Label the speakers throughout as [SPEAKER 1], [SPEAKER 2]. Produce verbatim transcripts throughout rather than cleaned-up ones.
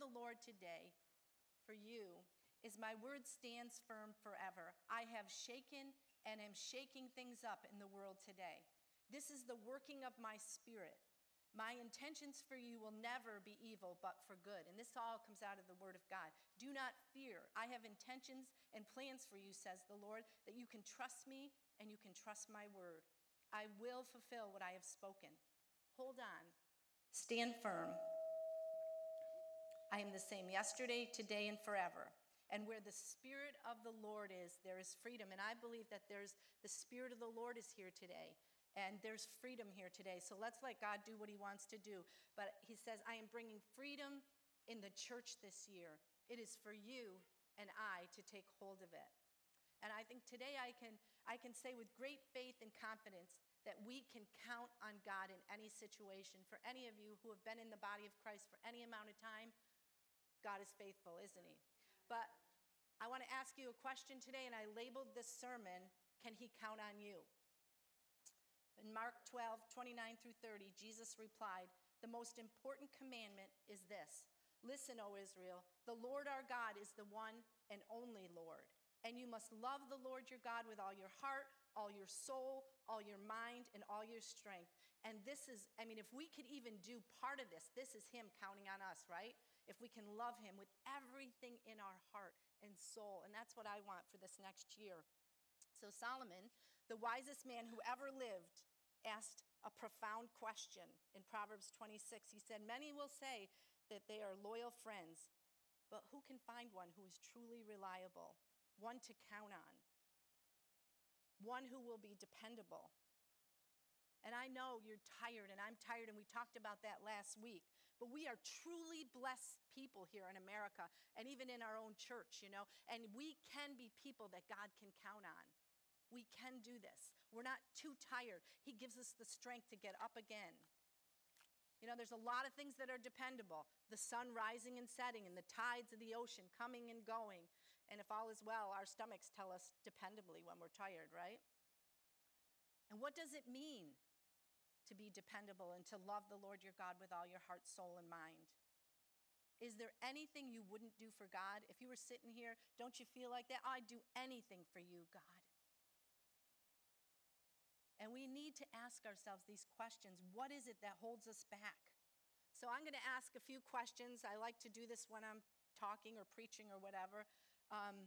[SPEAKER 1] the Lord today for you is my word stands firm forever. I have shaken and am shaking things up in the world today. This is the working of my spirit. My intentions for you will never be evil, but for good. And this all comes out of the word of God. Do not fear. I have intentions and plans for you, says the Lord, that you can trust me and you can trust my word. I will fulfill what I have spoken. Hold on. Stand firm. I am the same yesterday, today, and forever. And where the Spirit of the Lord is, there is freedom. And I believe that there's the Spirit of the Lord is here today. And there's freedom here today. So let's let God do what he wants to do. But he says, I am bringing freedom in the church this year. It is for you and I to take hold of it. And I think today I can, I can say with great faith and confidence that we can count on God in any situation. For any of you who have been in the body of Christ for any amount of time, God is faithful, isn't he? But I want to ask you a question today, and I labeled this sermon, Can he count on you? In Mark twelve, twenty-nine through thirty, Jesus replied, the most important commandment is this. Listen, O Israel, the Lord our God is the one and only Lord. And you must love the Lord your God with all your heart, all your soul, all your mind, and all your strength. And this is, I mean, if we could even do part of this, this is him counting on us, right? If we can love him with everything in our heart and soul. And that's what I want for this next year. So Solomon, the wisest man who ever lived, asked a profound question in Proverbs twenty-six. He said, many will say that they are loyal friends, but who can find one who is truly reliable, one to count on, one who will be dependable? And I know you're tired, and I'm tired, and we talked about that last week. But we are truly blessed people here in America, and even in our own church, you know. And we can be people that God can count on. We can do this. We're not too tired. He gives us the strength to get up again. You know, there's a lot of things that are dependable. The sun rising and setting, and the tides of the ocean coming and going. And if all is well, our stomachs tell us dependably when we're tired, right? And what does it mean to be dependable and to love the Lord your God with all your heart, soul, and mind? Is there anything you wouldn't do for God? If you were sitting here, don't you feel like that? I'd do anything for you, God. And we need to ask ourselves these questions. What is it that holds us back? So I'm going to ask a few questions. I like to do this when I'm talking or preaching or whatever. Um,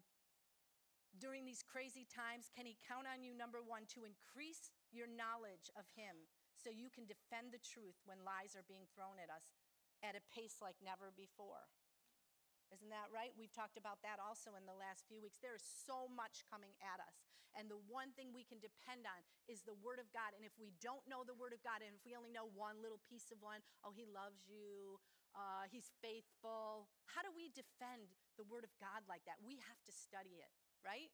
[SPEAKER 1] during these crazy times, can he count on you, number one, to increase your knowledge of him so you can defend the truth when lies are being thrown at us at a pace like never before? Isn't that right? We've talked about that also in the last few weeks. There is so much coming at us. And the one thing we can depend on is the Word of God. And if we don't know the Word of God, and if we only know one little piece of one, oh, he loves you, uh, he's faithful. How do we defend the Word of God like that? We have to study it, right?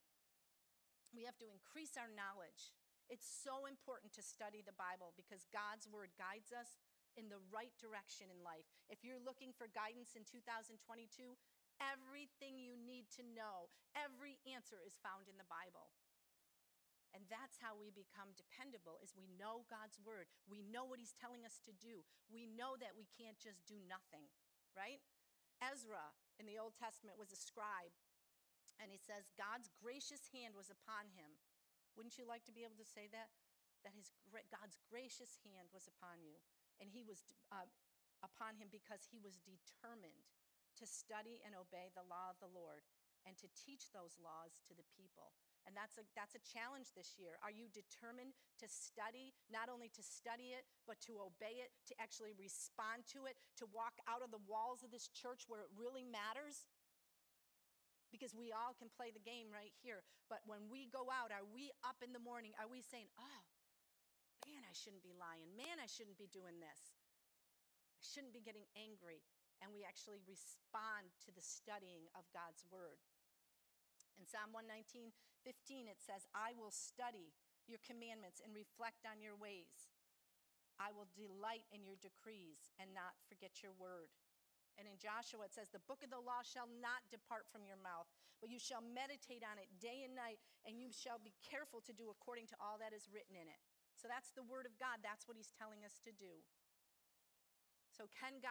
[SPEAKER 1] We have to increase our knowledge. It's so important to study the Bible because God's Word guides us in the right direction in life. If you're looking for guidance in two thousand twenty-two, everything you need to know, every answer is found in the Bible. And that's how we become dependable, is we know God's word. We know what he's telling us to do. We know that we can't just do nothing, right? Ezra in the Old Testament was a scribe, and it says God's gracious hand was upon him. Wouldn't you like to be able to say that? That his God's gracious hand was upon you. And he was uh, upon him because he was determined to study and obey the law of the Lord and to teach those laws to the people. And that's a, that's a challenge this year. Are you determined to study, not only to study it, but to obey it, to actually respond to it, to walk out of the walls of this church where it really matters? Because we all can play the game right here. But when we go out, are we up in the morning? Are we saying, oh, man, I shouldn't be lying. Man, I shouldn't be doing this. I shouldn't be getting angry. And we actually respond to the studying of God's word. In Psalm one nineteen, fifteen, it says, I will study your commandments and reflect on your ways. I will delight in your decrees and not forget your word. And in Joshua, it says, the book of the law shall not depart from your mouth, but you shall meditate on it day and night, and you shall be careful to do according to all that is written in it. So that's the word of God. That's what he's telling us to do. So can God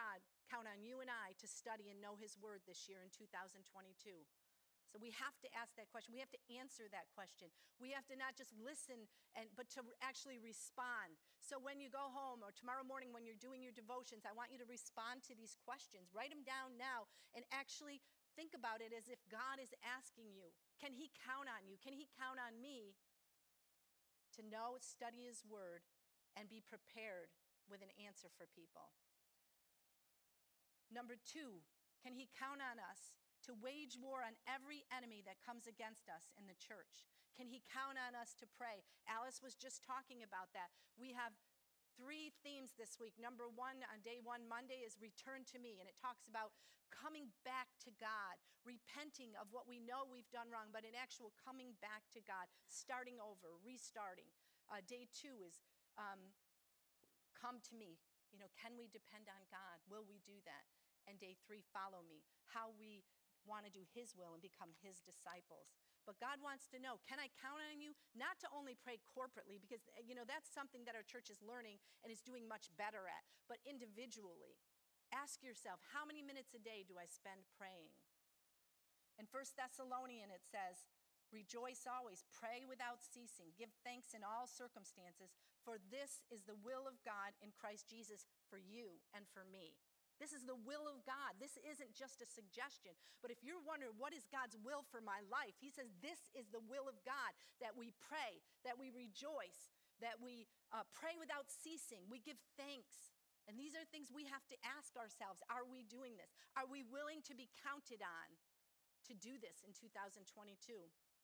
[SPEAKER 1] count on you and I to study and know his word this year in two thousand twenty-two? So we have to ask that question. We have to answer that question. We have to not just listen, and but to actually respond. So when you go home or tomorrow morning when you're doing your devotions, I want you to respond to these questions. Write them down now and actually think about it as if God is asking you. Can he count on you? Can he count on me to know, study his word, and be prepared with an answer for people? Number two, can he count on us to wage war on every enemy that comes against us in the church? Can he count on us to pray? Alice was just talking about that. We have three themes this week. Number one, on day one, Monday, is return to me. And it talks about coming back to God, repenting of what we know we've done wrong, but in actual coming back to God, starting over, restarting. Uh, day two is um, come to me. You know, can we depend on God? Will we do that? And day three, follow me. How we want to do his will and become his disciples. But God wants to know, can I count on you? Not to only pray corporately, because, you know, that's something that our church is learning and is doing much better at, but individually. Ask yourself, how many minutes a day do I spend praying? In First Thessalonians, it says, rejoice always, pray without ceasing, give thanks in all circumstances, for this is the will of God in Christ Jesus for you and for me. This is the will of God. This isn't just a suggestion. But if you're wondering, what is God's will for my life? He says, this is the will of God, that we pray, that we rejoice, that we uh, pray without ceasing. We give thanks. And these are things we have to ask ourselves. Are we doing this? Are we willing to be counted on to do this in two thousand twenty-two?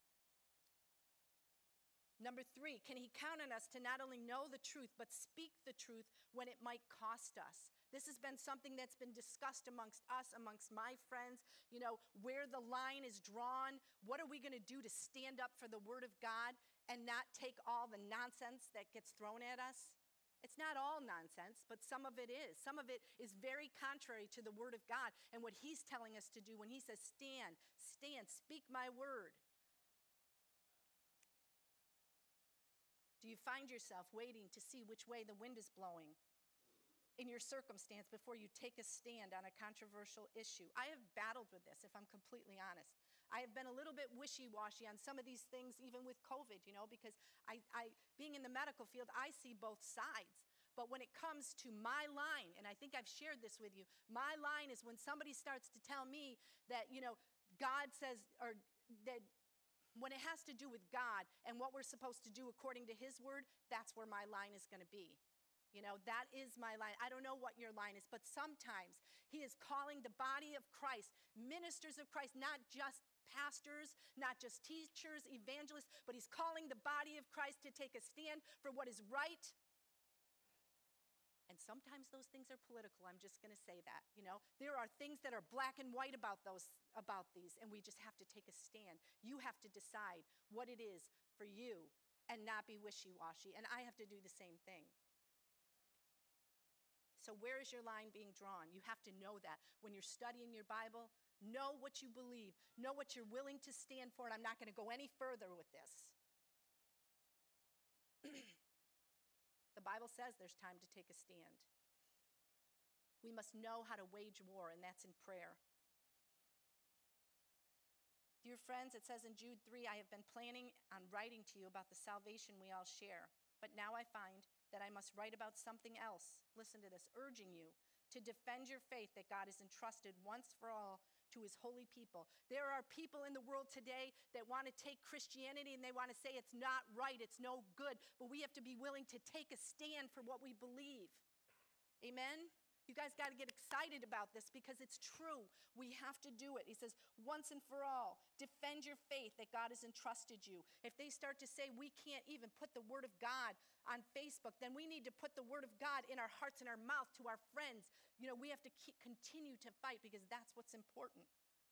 [SPEAKER 1] Number three, can he count on us to not only know the truth, but speak the truth when it might cost us? This has been something that's been discussed amongst us, amongst my friends, you know, where the line is drawn. What are we going to do to stand up for the word of God and not take all the nonsense that gets thrown at us? It's not all nonsense, but some of it is. Some of it is very contrary to the word of God and what he's telling us to do when he says, stand, stand, speak my word. Do you find yourself waiting to see which way the wind is blowing in your circumstance before you take a stand on a controversial issue? I have battled with this, if I'm completely honest. I have been a little bit wishy-washy on some of these things, even with COVID, you know, because I, I, being in the medical field, I see both sides. But when it comes to my line, and I think I've shared this with you, my line is when somebody starts to tell me that, you know, God says, or that when it has to do with God and what we're supposed to do according to his word, that's where my line is going to be. You know, that is my line. I don't know what your line is, but sometimes he is calling the body of Christ, ministers of Christ, not just pastors, not just teachers, evangelists, but he's calling the body of Christ to take a stand for what is right. And sometimes those things are political. I'm just going to say that, you know. There are things that are black and white about those about these, and we just have to take a stand. You have to decide what it is for you and not be wishy-washy, and I have to do the same thing. So where is your line being drawn? You have to know that. When you're studying your Bible, know what you believe. Know what you're willing to stand for, and I'm not going to go any further with this. The Bible says there's time to take a stand. We must know how to wage war, and that's in prayer. Dear friends, it says in Jude three, I have been planning on writing to you about the salvation we all share, but now I find that I must write about something else. Listen to this, urging you to defend your faith that God has entrusted once for all to his holy people. There are people in the world today that want to take Christianity and they want to say it's not right, it's no good, but we have to be willing to take a stand for what we believe. Amen? You guys got to get excited about this because it's true. We have to do it. He says, once and for all, defend your faith that God has entrusted you. If they start to say we can't even put the word of God on Facebook, then we need to put the word of God in our hearts and our mouth to our friends. You know, we have to keep, continue to fight because that's what's important.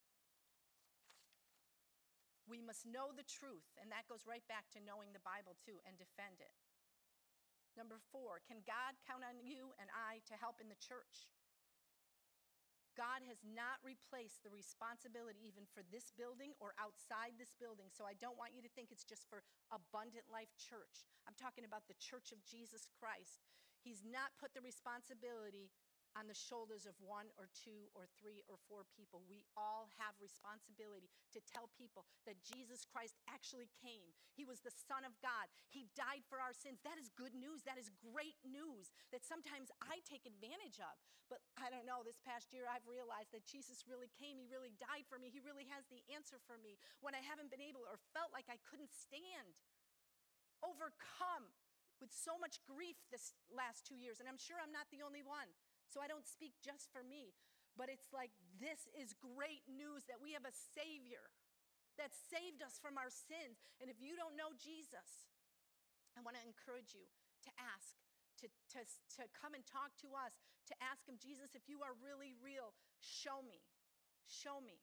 [SPEAKER 1] We must know the truth, and that goes right back to knowing the Bible too, and defend it. Number four, can God count on you and I to help in the church? God has not replaced the responsibility even for this building or outside this building, so I don't want you to think it's just for Abundant Life Church. I'm talking about the Church of Jesus Christ. He's not put the responsibility on the shoulders of one or two or three or four people. We all have responsibility to tell people that Jesus Christ actually came. He was the Son of God. He died for our sins. That is good news. That is great news that sometimes I take advantage of. But I don't know, this past year I've realized that Jesus really came. He really died for me. He really has the answer for me when I haven't been able or felt like I couldn't stand. Overcome with so much grief this last two years. And I'm sure I'm not the only one. So I don't speak just for me, but it's like this is great news that we have a Savior that saved us from our sins. And if you don't know Jesus, I want to encourage you to ask, to, to, to come and talk to us, to ask him, Jesus, if you are really real, show me, show me.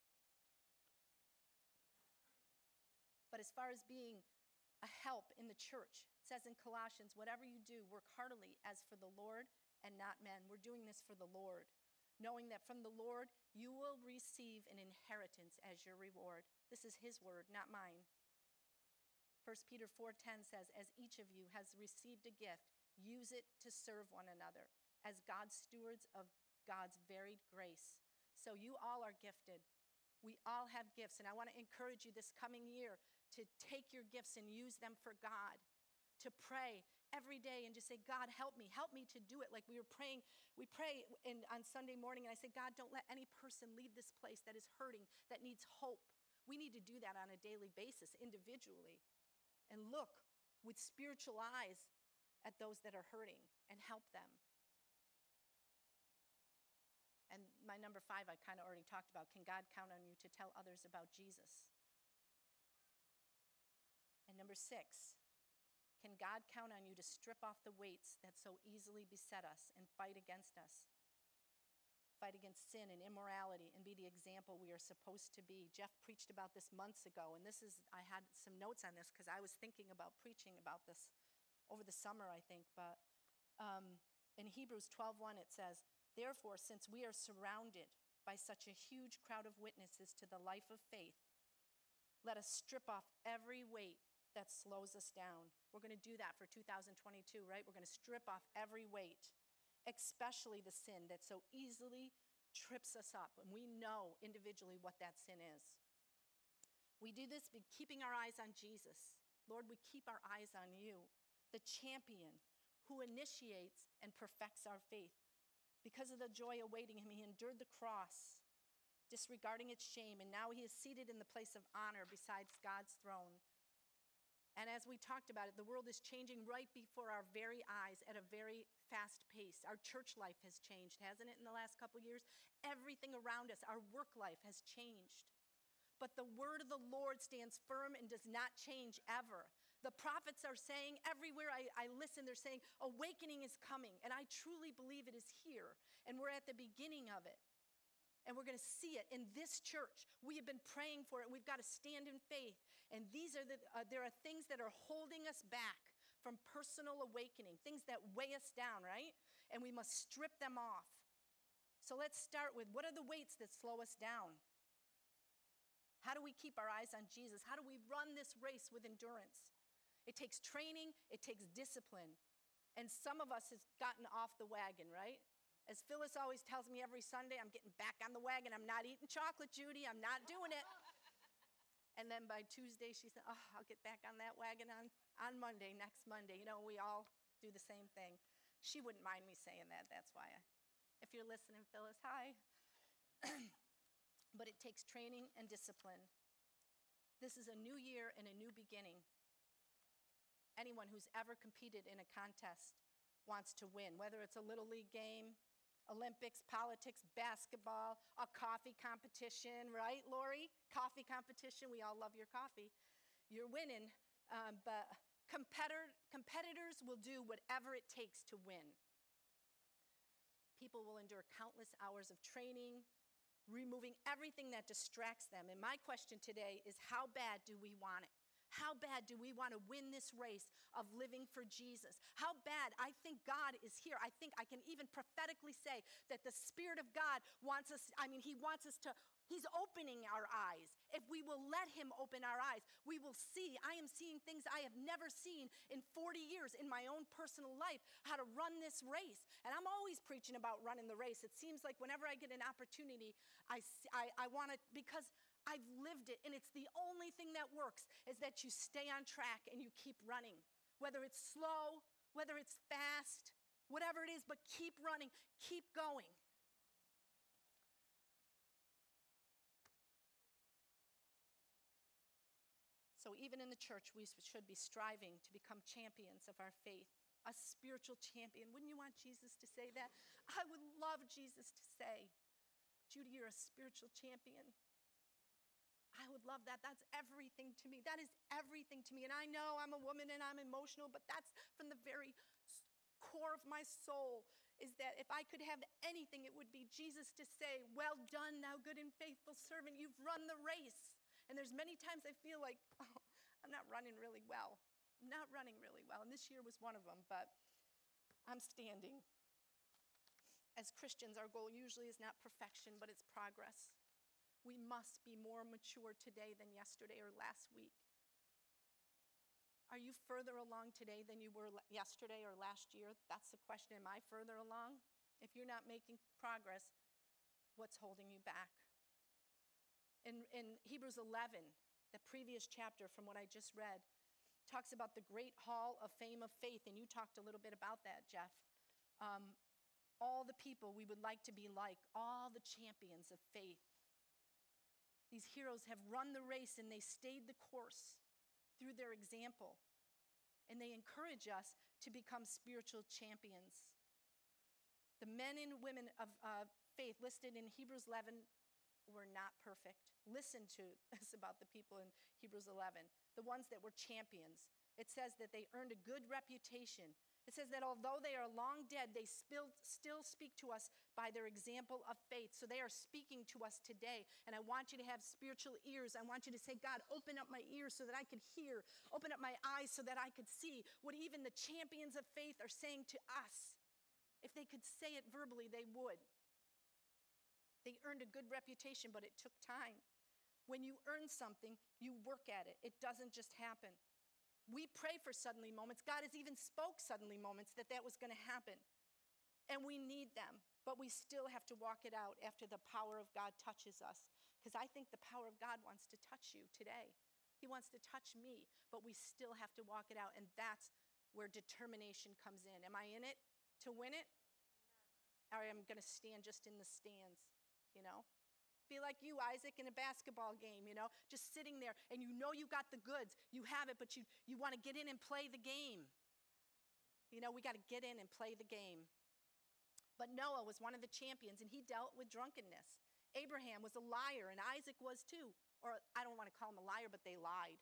[SPEAKER 1] But as far as being a help in the church, it says in Colossians, whatever you do, work heartily as for the Lord and not men. We're doing this for the Lord, knowing that from the Lord you will receive an inheritance as your reward. This is his word, not mine. First Peter four ten says, as each of you has received a gift, use it to serve one another as God's stewards of God's varied grace. So you all are gifted. We all have gifts, and I want to encourage you this coming year to take your gifts and use them for God, to pray every day and just say, God, help me, help me to do it. Like we were praying, we pray in, on Sunday morning, and I say, God, don't let any person leave this place that is hurting, that needs hope. We need to do that on a daily basis, individually, and look with spiritual eyes at those that are hurting and help them. And my number five, I kind of already talked about. Can God count on you to tell others about Jesus? And number six, can God count on you to strip off the weights that so easily beset us and fight against us? Fight against sin and immorality and be the example we are supposed to be. Jeff preached about this months ago, and this is, I had some notes on this because I was thinking about preaching about this over the summer, I think. But um, in Hebrews twelve one, it says, therefore, since we are surrounded by such a huge crowd of witnesses to the life of faith, let us strip off every weight that slows us down. We're going to do that for two thousand twenty-two, right? We're going to strip off every weight, especially the sin that so easily trips us up. And we know individually what that sin is. We do this by keeping our eyes on Jesus. Lord, we keep our eyes on you, the champion who initiates and perfects our faith. Because of the joy awaiting him, he endured the cross, disregarding its shame, and now he is seated in the place of honor beside God's throne. And as we talked about it, the world is changing right before our very eyes at a very fast pace. Our church life has changed, hasn't it, in the last couple years? Everything around us, our work life has changed. But the word of the Lord stands firm and does not change ever. The prophets are saying, everywhere I, I listen, they're saying, awakening is coming. And I truly believe it is here. And we're at the beginning of it. And we're going to see it in this church. We have been praying for it. We've got to stand in faith. And these are the, uh, there are things that are holding us back from personal awakening, things that weigh us down, right? And we must strip them off. So let's start with, what are the weights that slow us down? How do we keep our eyes on Jesus? How do we run this race with endurance? It takes training. It takes discipline. And some of us has gotten off the wagon, right? As Phyllis always tells me every Sunday, I'm getting back on the wagon. I'm not eating chocolate, Judy. I'm not doing it. And then by Tuesday, she said, oh, I'll get back on that wagon on, on Monday, next Monday. You know, we all do the same thing. She wouldn't mind me saying that. That's why. I, if you're listening, Phyllis, hi. But it takes training and discipline. This is a new year and a new beginning. Anyone who's ever competed in a contest wants to win, whether it's a little league game, Olympics, politics, basketball, a coffee competition, right, Lori? Coffee competition. We all love your coffee. You're winning, um, but competitor, competitors will do whatever it takes to win. People will endure countless hours of training, removing everything that distracts them. And my question today is, how bad do we want it? How bad do we want to win this race of living for Jesus? How bad? I think God is here. I think I can even prophetically say that the Spirit of God wants us, I mean, he wants us to, he's opening our eyes. If we will let him open our eyes, we will see. I am seeing things I have never seen in forty years in my own personal life, how to run this race. And I'm always preaching about running the race. It seems like whenever I get an opportunity, I, I, I want to, because I've lived it, and it's the only thing that works is that you stay on track and you keep running. Whether it's slow, whether it's fast, whatever it is, but keep running, keep going. So even in the church, we should be striving to become champions of our faith, a spiritual champion. Wouldn't you want Jesus to say that? I would love Jesus to say, Judy, you're a spiritual champion. I would love that. That's everything to me. That is everything to me. And I know I'm a woman and I'm emotional, but that's from the very core of my soul, is that if I could have anything, it would be Jesus to say, well done, thou good and faithful servant. You've run the race. And there's many times I feel like, oh, I'm not running really well. I'm not running really well. And this year was one of them, but I'm standing. As Christians, our goal usually is not perfection, but it's progress. We must be more mature today than yesterday or last week. Are you further along today than you were yesterday or last year? That's the question. Am I further along? If you're not making progress, what's holding you back? In, in Hebrews eleven, the previous chapter from what I just read, talks about the great hall of fame of faith, and you talked a little bit about that, Jeff. Um, all the people we would like to be like, all the champions of faith. These heroes have run the race and they stayed the course through their example. And they encourage us to become spiritual champions. The men and women of uh, faith listed in Hebrews eleven were not perfect. Listen to this about the people in Hebrews eleven, the ones that were champions. It says that they earned a good reputation. It says that although they are long dead, they still, still speak to us by their example of faith. So they are speaking to us today. And I want you to have spiritual ears. I want you to say, God, open up my ears so that I could hear. Open up my eyes so that I could see what even the champions of faith are saying to us. If they could say it verbally, they would. They earned a good reputation, but it took time. When you earn something, you work at it. It doesn't just happen. We pray for suddenly moments. God has even spoke suddenly moments that that was going to happen. And we need them, but we still have to walk it out after the power of God touches us. Because I think the power of God wants to touch you today. He wants to touch me, but we still have to walk it out. And that's where determination comes in. Am I in it to win it? Or am I going to stand just in the stands, you know? Be like you, Isaac, in a basketball game, you know, just sitting there, and you know you got the goods. You have it, but you, you want to get in and play the game. You know, we got to get in and play the game. But Noah was one of the champions, and he dealt with drunkenness. Abraham was a liar, and Isaac was too. Or I don't want to call him a liar, but they lied.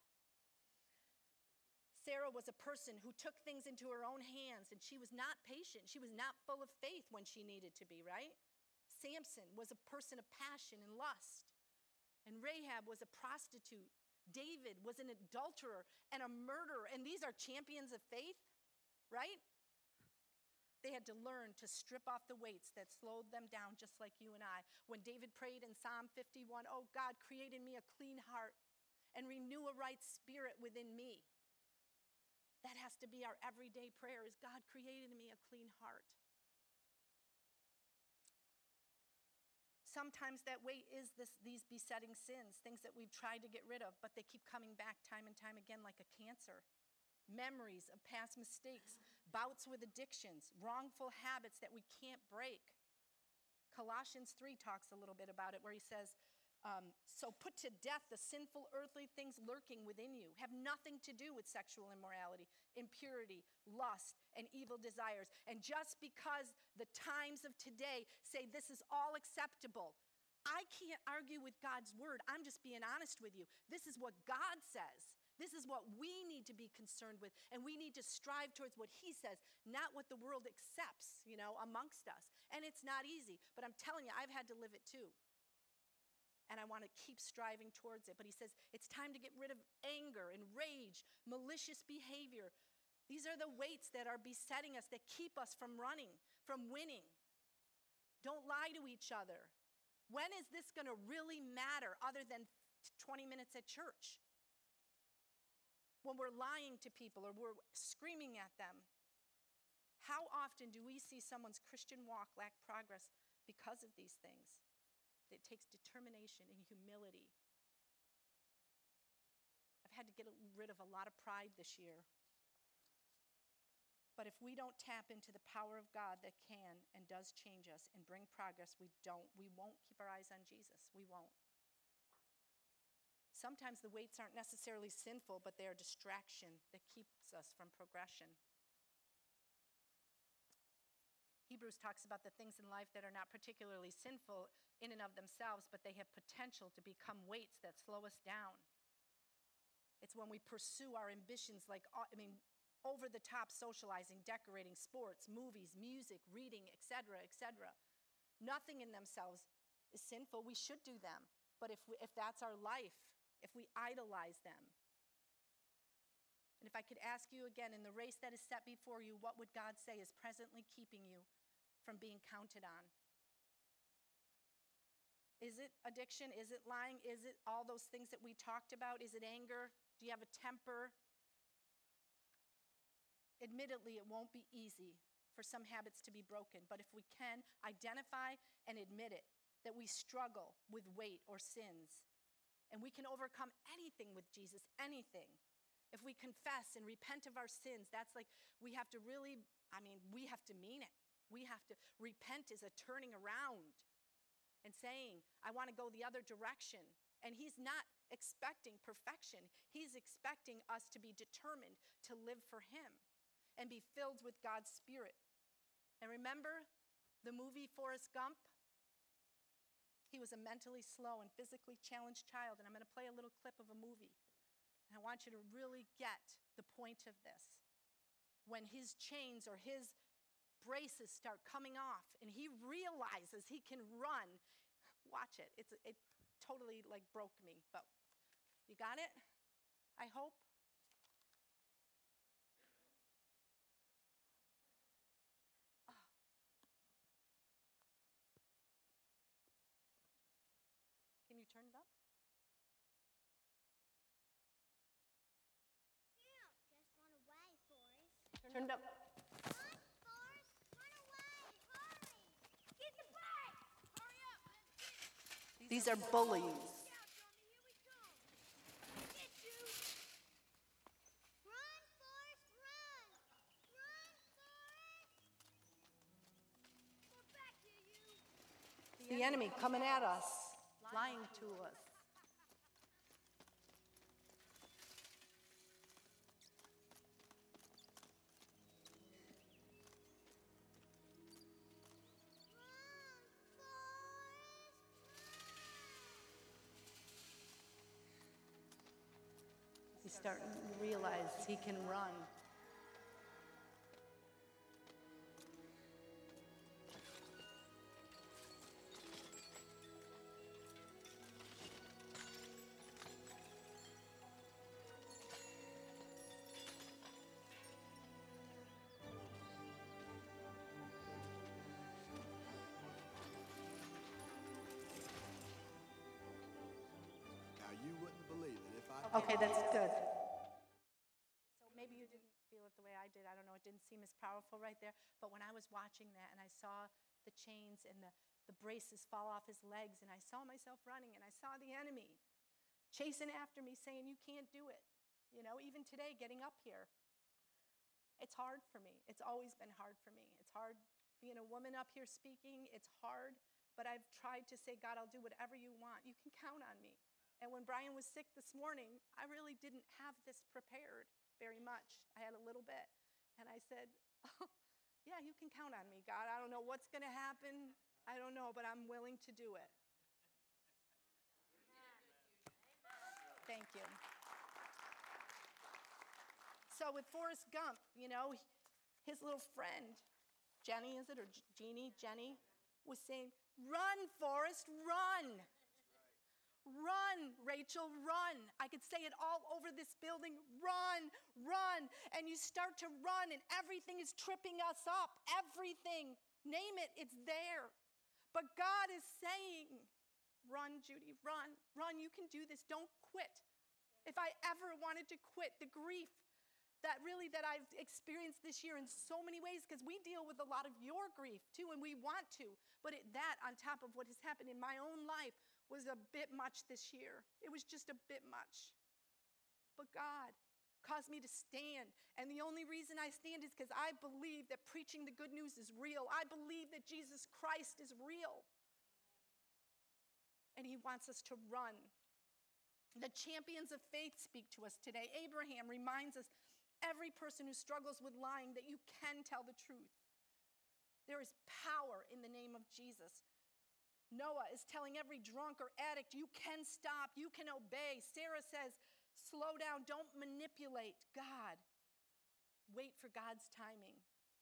[SPEAKER 1] Sarah was a person who took things into her own hands, and she was not patient. She was not full of faith when she needed to be, right? Samson was a person of passion and lust. And Rahab was a prostitute. David was an adulterer and a murderer. And these are champions of faith, right? They had to learn to strip off the weights that slowed them down, just like you and I. When David prayed in Psalm fifty-one, oh, God, create in me a clean heart and renew a right spirit within me. That has to be our everyday prayer, is God, create in me a clean heart. Sometimes that weight is this, these besetting sins, things that we've tried to get rid of, but they keep coming back time and time again like a cancer. Memories of past mistakes, bouts with addictions, wrongful habits that we can't break. Colossians three talks a little bit about it, where he says, um, so put to death the sinful earthly things lurking within you. Have nothing to do with sexual immorality, impurity, lust, and evil desires. And just because the times of today say this is all acceptable, I can't argue with God's word. I'm just being honest with you. This is what God says. This is what we need to be concerned with, and we need to strive towards what he says, not what the world accepts, you know, amongst us. And it's not easy, but I'm telling you, I've had to live it too. and I want to keep striving towards it. But he says it's time to get rid of anger and rage, malicious behavior. These are the weights that are besetting us, that keep us from running, from winning. Don't lie to each other. When is this going to really matter other than twenty minutes at church? When we're lying to people or we're screaming at them. How often do we see someone's Christian walk lack progress because of these things? It takes determination and humility. I've had to get rid of a lot of pride this year. But if we don't tap into the power of God that can and does change us and bring progress, we don't, we won't keep our eyes on Jesus. We won't. Sometimes the weights aren't necessarily sinful, but they are distraction that keeps us from progression. Hebrews talks about the things in life that are not particularly sinful in and of themselves, but they have potential to become weights that slow us down. It's when we pursue our ambitions like, I mean, over-the-top socializing, decorating, sports, movies, music, reading, et cetera, et cetera. Nothing in themselves is sinful. We should do them. But if we, if that's our life, if we idolize them, and if I could ask you again, in the race that is set before you, what would God say is presently keeping you from being counted on? Is it addiction? Is it lying? Is it all those things that we talked about? Is it anger? Do you have a temper? Admittedly, it won't be easy for some habits to be broken, but if we can identify and admit it, that we struggle with weight or sins, and we can overcome anything with Jesus, anything. If we confess and repent of our sins, that's like, we have to really, I mean, we have to mean it. We have to, repent is a turning around and saying, I want to go the other direction. And he's not expecting perfection. He's expecting us to be determined to live for him and be filled with God's Spirit. And remember the movie Forrest Gump? He was a mentally slow and physically challenged child, and I'm going to play a little clip of a movie. And I want you to really get the point of this. When his chains or his braces start coming off and he realizes he can run, watch it. It's, it totally like broke me, but you got it? I hope. Can you turn it up?
[SPEAKER 2] Yeah, just run away, Forrest.
[SPEAKER 1] Turn it up.
[SPEAKER 2] Run, Forrest, run away, hurry! Get the bag! Hurry up, let's get it!
[SPEAKER 1] These are bullies.
[SPEAKER 2] Look out, Johnny, here we come! Get you! Run, Forrest, run! Run, Forrest! We're back here, you!
[SPEAKER 1] The enemy coming at us, lying to us.
[SPEAKER 2] Run, Forrest,
[SPEAKER 1] He's starting to realize he can run.
[SPEAKER 3] Now, you wouldn't believe it if I...
[SPEAKER 1] Okay, that's good. So maybe you didn't feel it the way I did. I don't know. It didn't seem as powerful right there. But when I was watching that and I saw the chains and the, the braces fall off his legs and I saw myself running and I saw the enemy chasing after me saying, you can't do it. You know, even today, getting up here. It's hard for me. It's always been hard for me. It's hard being a woman up here speaking. It's hard. But I've tried to say, God, I'll do whatever you want. You can count on me. And when Brian was sick this morning, I really didn't have this prepared very much. I had a little bit. And I said, oh, yeah, you can count on me, God. I don't know what's going to happen. I don't know, but I'm willing to do it. Thank you. So with Forrest Gump, you know, his little friend, Jenny, is it, or Jeannie, Jenny, was saying, run, Forrest, run. Run, Rachel, run. I could say it all over this building. Run, run. And you start to run and everything is tripping us up. Everything. Name it, it's there. But God is saying, run, Judy, run, run. You can do this. Don't quit. If I ever wanted to quit, the grief that really that I've experienced this year in so many ways, because we deal with a lot of your grief too, and we want to. But it, that on top of what has happened in my own life was a bit much this year. It was just a bit much. But God caused me to stand. And the only reason I stand is because I believe that preaching the good news is real. I believe that Jesus Christ is real. And he wants us to run. The champions of faith speak to us today. Abraham reminds us, every person who struggles with lying, that you can tell the truth. There is power in the name of Jesus. Noah is telling every drunk or addict, you can stop, you can obey. Sarah says, slow down, don't manipulate God. Wait for God's timing.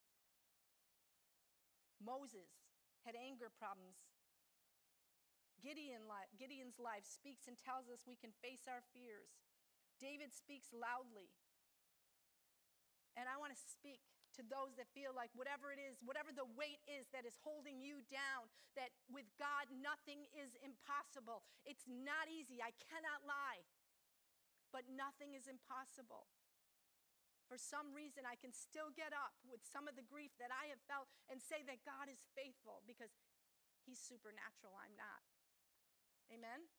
[SPEAKER 1] Moses had anger problems. Gideon, Gideon's life speaks and tells us we can face our fears. David speaks loudly. And I want to speak to those that feel like whatever it is, whatever the weight is that is holding you down, that with God nothing is impossible. It's not easy. I cannot lie. But nothing is impossible. For some reason, I can still get up with some of the grief that I have felt and say that God is faithful because he's supernatural. I'm not. Amen?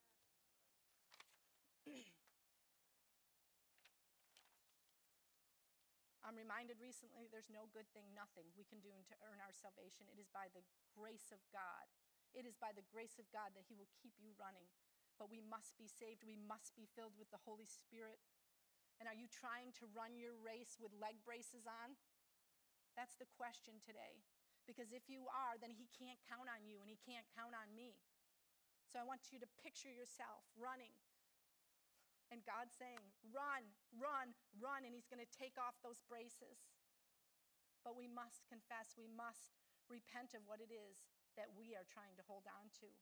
[SPEAKER 1] I'm reminded recently there's no good thing, nothing we can do to earn our salvation. It is by the grace of God. It is by the grace of God that he will keep you running. But we must be saved. We must be filled with the Holy Spirit. And are you trying to run your race with leg braces on? That's the question today. Because if you are, then he can't count on you and he can't count on me. So I want you to picture yourself running. And God saying, run, run, run. And he's going to take off those braces. But we must confess, we must repent of what it is that we are trying to hold on to.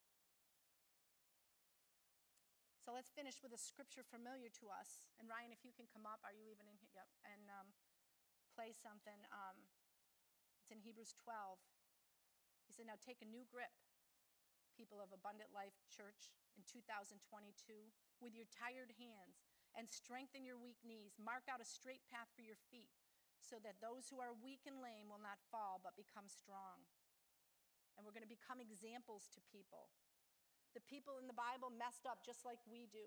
[SPEAKER 1] So let's finish with a scripture familiar to us. And Ryan, if you can come up, are you even in here? Yep. And um, play something. Um, it's in Hebrews twelve. He said, now take a new grip, people of Abundant Life Church in two thousand twenty-two, with your tired hands, and strengthen your weak knees. Mark out a straight path for your feet, so that those who are weak and lame will not fall, but become strong. And we're going to become examples to people. The people in the Bible messed up just like we do.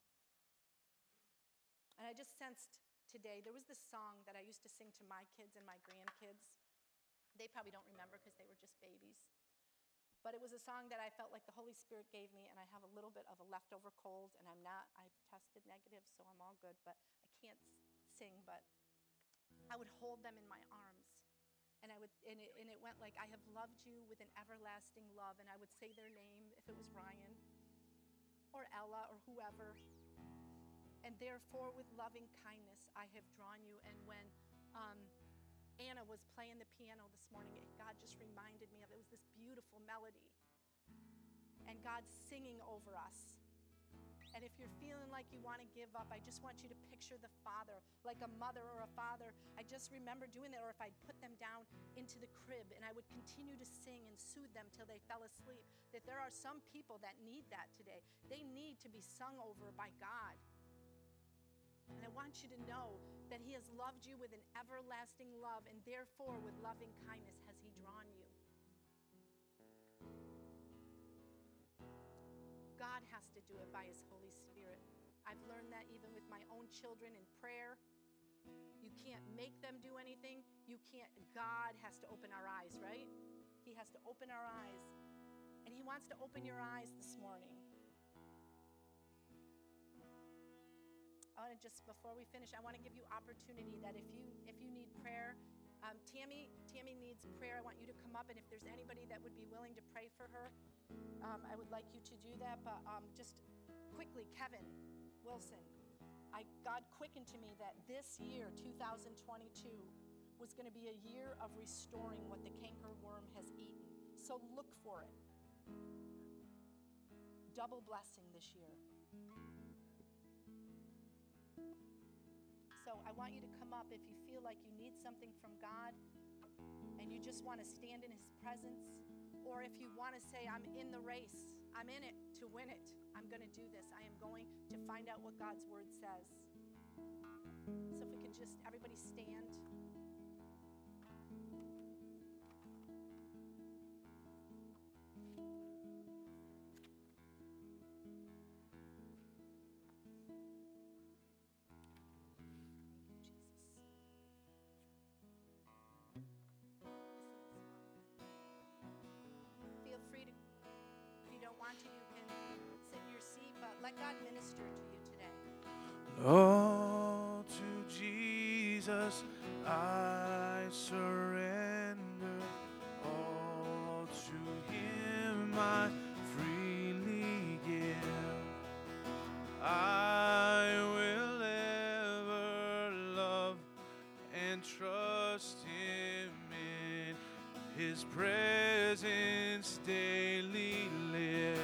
[SPEAKER 1] And I just sensed today, there was this song that I used to sing to my kids and my grandkids. They probably don't remember because they were just babies. But it was a song that I felt like the Holy Spirit gave me, and I have a little bit of a leftover cold, and I'm not, I've tested negative, so I'm all good, but I can't sing, but I would hold them in my arms. And I would, and it, and it went like, I have loved you with an everlasting love. And I would say their name, if it was Ryan, or Ella, or whoever. And therefore, with loving kindness, I have drawn you. And when um, Anna was playing the piano this morning, God just reminded me of it. It was this beautiful melody. And God's singing over us. And if you're feeling like you want to give up, I just want you to picture the father, like a mother or a father. I just remember doing that, or if I'd put them down into the crib and I would continue to sing and soothe them till they fell asleep, that there are some people that need that today. They need to be sung over by God. And I want you to know that he has loved you with an everlasting love, and therefore with loving kindness has he drawn you. God has to do it by his Holy Spirit. I've learned that even with my own children in prayer. You can't make them do anything. You can't, God has to open our eyes, right? He has to open our eyes. And he wants to open your eyes this morning. I want to just, before we finish, I want to give you opportunity that if you if you need prayer, um, Tammy, Tammy needs prayer. I want you to come up, and if there's anybody that would be willing to pray for her, Um, I would like you to do that, but um, just quickly, Kevin Wilson, I, God quickened to me that this year, two thousand twenty-two, was going to be a year of restoring what the canker worm has eaten. So look for it. double blessing this year. So I want you to come up if you feel like you need something from God and you just want to stand in his presence, or if you want to say, I'm in the race, I'm in it to win it, I'm going to do this, I am going to find out what God's word says. So if we could just, everybody stand. Feel free to, if you don't want to, you can sit in your seat, but let God minister to you today.
[SPEAKER 4] Oh, to Jesus I surrender. All to him I freely give. I will ever love and trust him in his presence daily live.